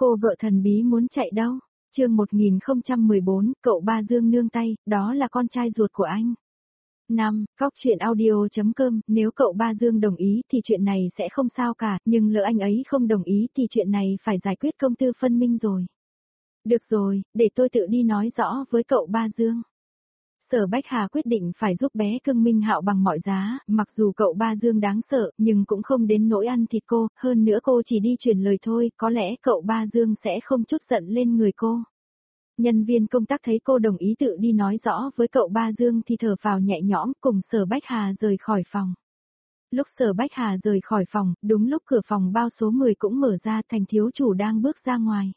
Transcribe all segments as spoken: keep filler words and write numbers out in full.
Cô vợ thần bí muốn chạy đâu? Chương một nghìn không trăm mười bốn, cậu ba Dương nương tay, đó là con trai ruột của anh. năm. Cóc truyện audio.com, nếu cậu ba Dương đồng ý thì chuyện này sẽ không sao cả, nhưng lỡ anh ấy không đồng ý thì chuyện này phải giải quyết công tư phân minh rồi. Được rồi, để tôi tự đi nói rõ với cậu ba Dương. Sở Bách Hà quyết định phải giúp bé cưng Minh Hạo bằng mọi giá, mặc dù cậu ba Dương đáng sợ, nhưng cũng không đến nỗi ăn thịt cô, hơn nữa cô chỉ đi truyền lời thôi, có lẽ cậu ba Dương sẽ không chút giận lên người cô. Nhân viên công tác thấy cô đồng ý tự đi nói rõ với cậu ba Dương thì thở phào nhẹ nhõm, cùng Sở Bách Hà rời khỏi phòng. Lúc Sở Bách Hà rời khỏi phòng, đúng lúc cửa phòng bao số mười cũng mở ra, Thành thiếu chủ đang bước ra ngoài.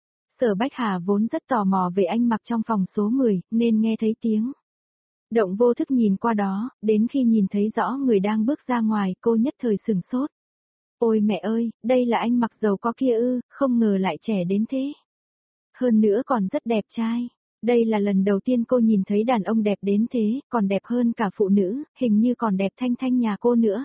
Sở Bách Hà vốn rất tò mò về anh mặc trong phòng số mười, nên nghe thấy tiếng động vô thức nhìn qua đó, đến khi nhìn thấy rõ người đang bước ra ngoài, cô nhất thời sửng sốt. Ôi mẹ ơi, đây là anh mặc giàu có kia ư, không ngờ lại trẻ đến thế. Hơn nữa còn rất đẹp trai. Đây là lần đầu tiên cô nhìn thấy đàn ông đẹp đến thế, còn đẹp hơn cả phụ nữ, hình như còn đẹp thanh thanh nhà cô nữa.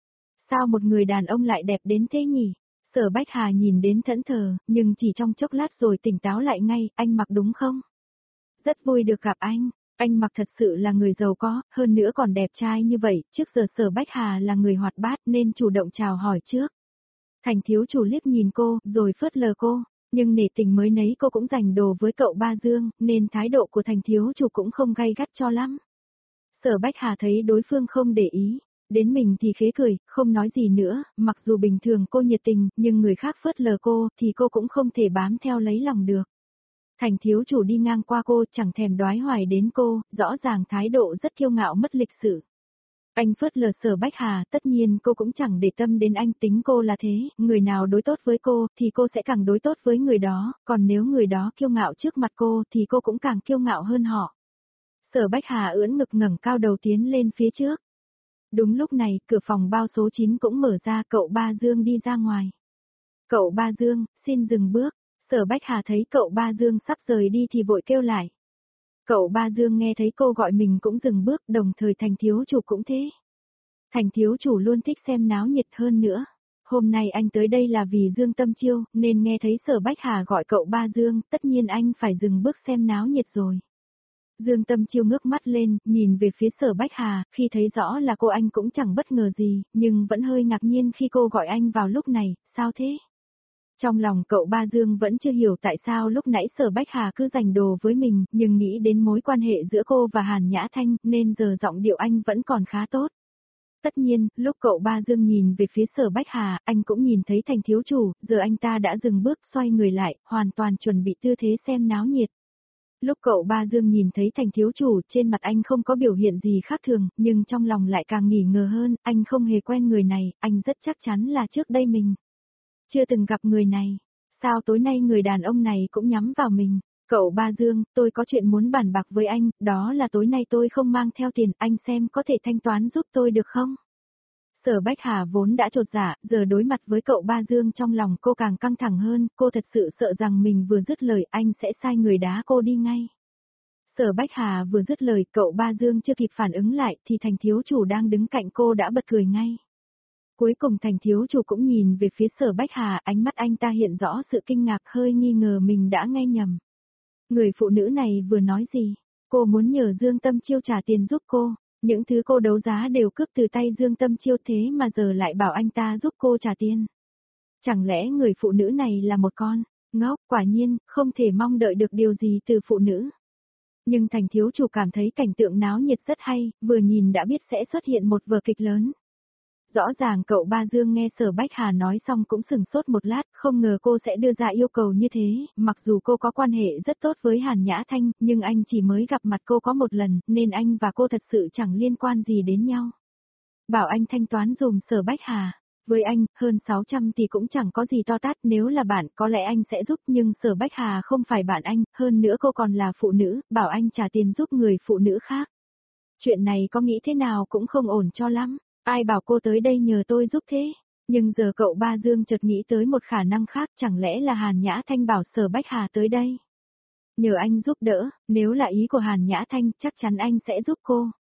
Sao một người đàn ông lại đẹp đến thế nhỉ? Sở Bách Hà nhìn đến thẫn thờ, nhưng chỉ trong chốc lát rồi tỉnh táo lại ngay, anh mặc đúng không? Rất vui được gặp anh. Anh mặc thật sự là người giàu có, hơn nữa còn đẹp trai như vậy, trước giờ Sở Bách Hà là người hoạt bát nên chủ động chào hỏi trước. Thành thiếu chủ liếc nhìn cô, rồi phớt lờ cô, nhưng nể tình mới nấy cô cũng giành đồ với cậu ba Dương, nên thái độ của thành thiếu chủ cũng không gay gắt cho lắm. Sở Bách Hà thấy đối phương không để ý, đến mình thì khế cười, không nói gì nữa, mặc dù bình thường cô nhiệt tình, nhưng người khác phớt lờ cô, thì cô cũng không thể bám theo lấy lòng được. Thành thiếu chủ đi ngang qua cô, chẳng thèm đoái hoài đến cô, rõ ràng thái độ rất kiêu ngạo mất lịch sự. Anh phớt lờ Sở Bách Hà, tất nhiên cô cũng chẳng để tâm đến anh, tính cô là thế, người nào đối tốt với cô, thì cô sẽ càng đối tốt với người đó, còn nếu người đó kiêu ngạo trước mặt cô, thì cô cũng càng kiêu ngạo hơn họ. Sở Bách Hà ưỡn ngực ngẩng cao đầu tiến lên phía trước. Đúng lúc này, cửa phòng bao số chín cũng mở ra, cậu ba Dương đi ra ngoài. Cậu ba Dương, xin dừng bước. Sở Bách Hà thấy cậu ba Dương sắp rời đi thì vội kêu lại. Cậu ba Dương nghe thấy cô gọi mình cũng dừng bước, đồng thời Thành thiếu chủ cũng thế. Thành thiếu chủ luôn thích xem náo nhiệt hơn nữa. Hôm nay anh tới đây là vì Dương Tâm Chiêu, nên nghe thấy Sở Bách Hà gọi cậu ba Dương, tất nhiên anh phải dừng bước xem náo nhiệt rồi. Dương Tâm Chiêu ngước mắt lên, nhìn về phía Sở Bách Hà, khi thấy rõ là cô anh cũng chẳng bất ngờ gì, nhưng vẫn hơi ngạc nhiên khi cô gọi anh vào lúc này, sao thế? Trong lòng cậu ba Dương vẫn chưa hiểu tại sao lúc nãy Sở Bách Hà cứ giành đồ với mình, nhưng nghĩ đến mối quan hệ giữa cô và Hàn Nhã Thanh, nên giờ giọng điệu anh vẫn còn khá tốt. Tất nhiên, lúc cậu ba Dương nhìn về phía Sở Bách Hà, anh cũng nhìn thấy Thành thiếu chủ, giờ anh ta đã dừng bước xoay người lại, hoàn toàn chuẩn bị tư thế xem náo nhiệt. Lúc cậu ba Dương nhìn thấy Thành thiếu chủ, trên mặt anh không có biểu hiện gì khác thường, nhưng trong lòng lại càng nghi ngờ hơn, anh không hề quen người này, anh rất chắc chắn là trước đây mình chưa từng gặp người này. Sao tối nay người đàn ông này cũng nhắm vào mình? Cậu ba Dương, tôi có chuyện muốn bàn bạc với anh, đó là tối nay tôi không mang theo tiền, anh xem có thể thanh toán giúp tôi được không? Sở Bách Hà vốn đã chột dạ, giờ đối mặt với cậu ba Dương trong lòng cô càng căng thẳng hơn, cô thật sự sợ rằng mình vừa dứt lời anh sẽ sai người đá cô đi ngay. Sở Bách Hà vừa dứt lời, cậu ba Dương chưa kịp phản ứng lại thì Thành thiếu chủ đang đứng cạnh cô đã bật cười ngay. Cuối cùng Thành thiếu chủ cũng nhìn về phía Sở Bách Hà, ánh mắt anh ta hiện rõ sự kinh ngạc, hơi nghi ngờ mình đã nghe nhầm. Người phụ nữ này vừa nói gì? Cô muốn nhờ Dương Tâm Chiêu trả tiền giúp cô, những thứ cô đấu giá đều cướp từ tay Dương Tâm Chiêu thế mà giờ lại bảo anh ta giúp cô trả tiền. Chẳng lẽ người phụ nữ này là một con ngốc? Quả nhiên, không thể mong đợi được điều gì từ phụ nữ. Nhưng Thành thiếu chủ cảm thấy cảnh tượng náo nhiệt rất hay, vừa nhìn đã biết sẽ xuất hiện một vở kịch lớn. Rõ ràng cậu ba Dương nghe Sở Bách Hà nói xong cũng sửng sốt một lát, không ngờ cô sẽ đưa ra yêu cầu như thế, mặc dù cô có quan hệ rất tốt với Hàn Nhã Thanh, nhưng anh chỉ mới gặp mặt cô có một lần, nên anh và cô thật sự chẳng liên quan gì đến nhau. Bảo anh thanh toán dùm Sở Bách Hà, với anh, hơn sáu trăm thì cũng chẳng có gì to tát, nếu là bạn có lẽ anh sẽ giúp, nhưng Sở Bách Hà không phải bạn anh, hơn nữa cô còn là phụ nữ, bảo anh trả tiền giúp người phụ nữ khác. Chuyện này có nghĩ thế nào cũng không ổn cho lắm. Ai bảo cô tới đây nhờ tôi giúp thế? Nhưng giờ cậu ba Dương chợt nghĩ tới một khả năng khác, chẳng lẽ là Hàn Nhã Thanh bảo Sở Bách Hà tới đây? Nhờ anh giúp đỡ, nếu là ý của Hàn Nhã Thanh, chắc chắn anh sẽ giúp cô.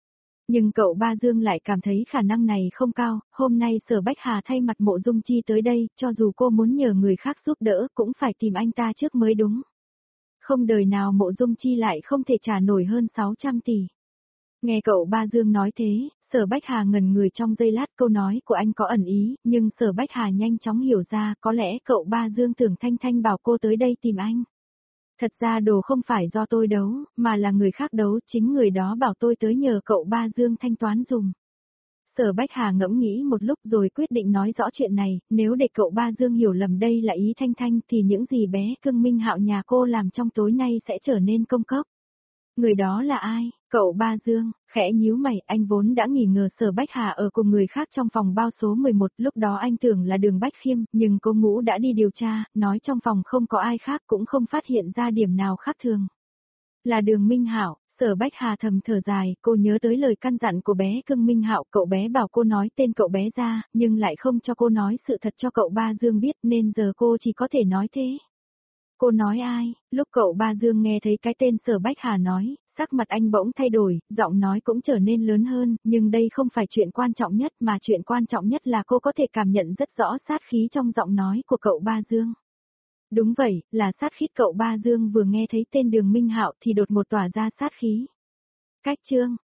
Nhưng cậu Ba Dương lại cảm thấy khả năng này không cao, hôm nay Sở Bách Hà thay mặt Mộ Dung Chi tới đây, cho dù cô muốn nhờ người khác giúp đỡ cũng phải tìm anh ta trước mới đúng. Không đời nào Mộ Dung Chi lại không thể trả nổi hơn sáu trăm tỷ. Nghe cậu Ba Dương nói thế, Sở Bách Hà ngẩn người trong giây lát, câu nói của anh có ẩn ý, nhưng Sở Bách Hà nhanh chóng hiểu ra có lẽ cậu Ba Dương tưởng Thanh Thanh bảo cô tới đây tìm anh. Thật ra đồ không phải do tôi đấu, mà là người khác đấu, chính người đó bảo tôi tới nhờ cậu Ba Dương thanh toán dùm. Sở Bách Hà ngẫm nghĩ một lúc rồi quyết định nói rõ chuyện này, nếu để cậu Ba Dương hiểu lầm đây là ý Thanh Thanh thì những gì bé cưng Minh Hạo nhà cô làm trong tối nay sẽ trở nên công cốc. Người đó là ai? Cậu Ba Dương, khẽ nhíu mày, anh vốn đã nghi ngờ Sở Bách Hà ở cùng người khác trong phòng bao số mười một, lúc đó anh tưởng là Đường Bách Khiêm, nhưng cô Ngũ đã đi điều tra, nói trong phòng không có ai khác cũng không phát hiện ra điểm nào khác thường. Là Đường Minh Hạo. Sở Bách Hà thầm thở dài, cô nhớ tới lời căn dặn của bé cưng Minh Hạo, cậu bé bảo cô nói tên cậu bé ra, nhưng lại không cho cô nói sự thật cho cậu Ba Dương biết, nên giờ cô chỉ có thể nói thế. Cô nói ai? Lúc cậu Ba Dương nghe thấy cái tên Sở Bách Hà nói, sắc mặt anh bỗng thay đổi, giọng nói cũng trở nên lớn hơn, nhưng đây không phải chuyện quan trọng nhất mà chuyện quan trọng nhất là cô có thể cảm nhận rất rõ sát khí trong giọng nói của cậu Ba Dương. Đúng vậy, là sát khí. Cậu Ba Dương vừa nghe thấy tên Đường Minh Hạo thì đột một tỏa ra sát khí. Cách chương